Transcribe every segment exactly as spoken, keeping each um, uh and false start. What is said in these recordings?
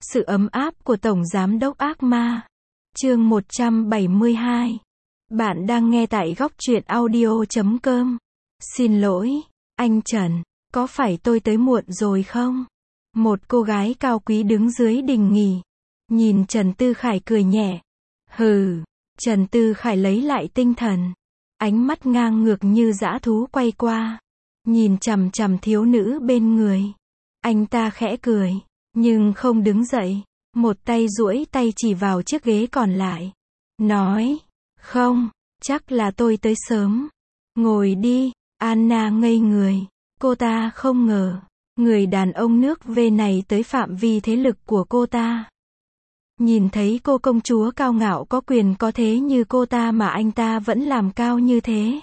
Sự ấm áp của Tổng Giám đốc Ác Ma. Chương một trăm bảy mươi hai. Bạn đang nghe tại góc truyện audio chấm com. Xin lỗi, anh Trần, có phải tôi tới muộn rồi không? Một cô gái cao quý đứng dưới đình nghỉ. Nhìn Trần Tư Khải cười nhẹ. Hừ, Trần Tư Khải lấy lại tinh thần. Ánh mắt ngang ngược như dã thú quay qua. Nhìn chằm chằm thiếu nữ bên người. Anh ta khẽ cười, nhưng không đứng dậy. Một tay duỗi tay chỉ vào chiếc ghế còn lại. Nói, không, chắc là tôi tới sớm. Ngồi đi. Anna ngây người. Cô ta không ngờ, người đàn ông nước V này tới phạm vi thế lực của cô ta. Nhìn thấy cô công chúa cao ngạo có quyền có thế như cô ta mà anh ta vẫn làm cao như thế.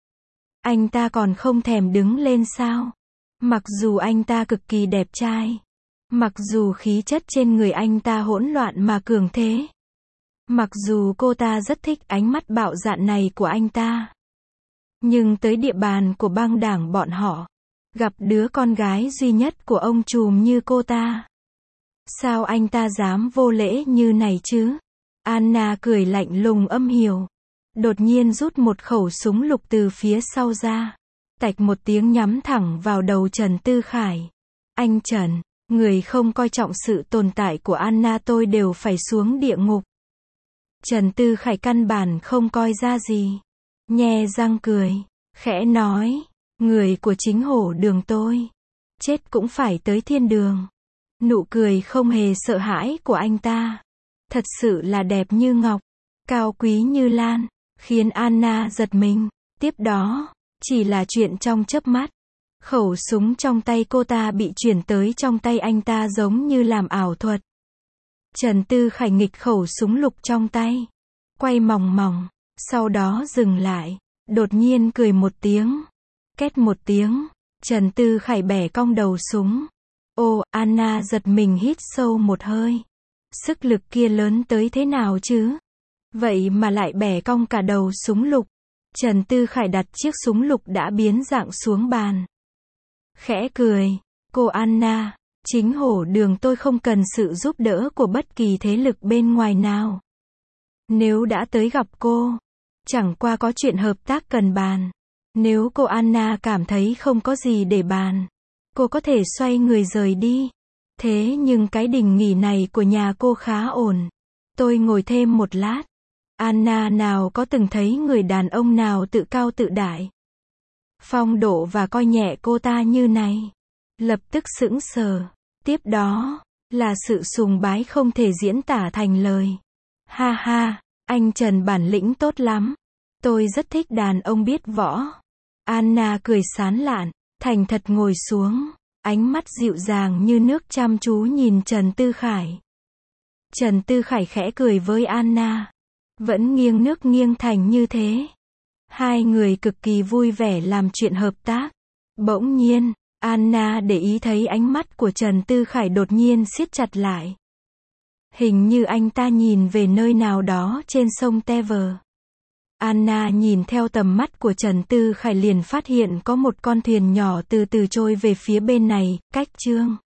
Anh ta còn không thèm đứng lên sao? Mặc dù anh ta cực kỳ đẹp trai. Mặc dù khí chất trên người anh ta hỗn loạn mà cường thế. Mặc dù cô ta rất thích ánh mắt bạo dạn này của anh ta. Nhưng tới địa bàn của băng đảng bọn họ, gặp đứa con gái duy nhất của ông trùm như cô ta. Sao anh ta dám vô lễ như này chứ? Anna cười lạnh lùng âm hiểm. Đột nhiên rút một khẩu súng lục từ phía sau ra. Tạch một tiếng nhắm thẳng vào đầu Trần Tư Khải. Anh Trần, người không coi trọng sự tồn tại của Anna tôi đều phải xuống địa ngục. Trần Tư Khải căn bản không coi ra gì. Nhe răng cười, khẽ nói, người của chính hổ đường tôi. Chết cũng phải tới thiên đường. Nụ cười không hề sợ hãi của anh ta. Thật sự là đẹp như ngọc, cao quý như lan, khiến Anna giật mình. Tiếp đó, chỉ là chuyện trong chớp mắt. Khẩu súng trong tay cô ta bị chuyển tới trong tay anh ta giống như làm ảo thuật. Trần Tư Khải nghịch khẩu súng lục trong tay. Quay mòng mòng, sau đó dừng lại. Đột nhiên cười một tiếng. Két một tiếng, Trần Tư Khải bẻ cong đầu súng. Ô, Anna giật mình hít sâu một hơi. Sức lực kia lớn tới thế nào chứ? Vậy mà lại bẻ cong cả đầu súng lục. Trần Tư Khải đặt chiếc súng lục đã biến dạng xuống bàn. Khẽ cười, cô Anna, chính hổ đường tôi không cần sự giúp đỡ của bất kỳ thế lực bên ngoài nào. Nếu đã tới gặp cô, chẳng qua có chuyện hợp tác cần bàn. Nếu cô Anna cảm thấy không có gì để bàn, cô có thể xoay người rời đi. Thế nhưng cái đình nghỉ này của nhà cô khá ổn. Tôi ngồi thêm một lát. Anna nào có từng thấy người đàn ông nào tự cao tự đại, phong độ và coi nhẹ cô ta như này. Lập tức sững sờ. Tiếp đó, là sự sùng bái không thể diễn tả thành lời. Ha ha, anh Trần bản lĩnh tốt lắm. Tôi rất thích đàn ông biết võ. Anna cười sán lạn, thành thật ngồi xuống. Ánh mắt dịu dàng như nước chăm chú nhìn Trần Tư Khải. Trần Tư Khải khẽ cười với Anna. Vẫn nghiêng nước nghiêng thành như thế. Hai người cực kỳ vui vẻ làm chuyện hợp tác. Bỗng nhiên, Anna để ý thấy ánh mắt của Trần Tư Khải đột nhiên siết chặt lại. Hình như anh ta nhìn về nơi nào đó trên sông Tever. Anna nhìn theo tầm mắt của Trần Tư Khải liền phát hiện có một con thuyền nhỏ từ từ trôi về phía bên này, cách chương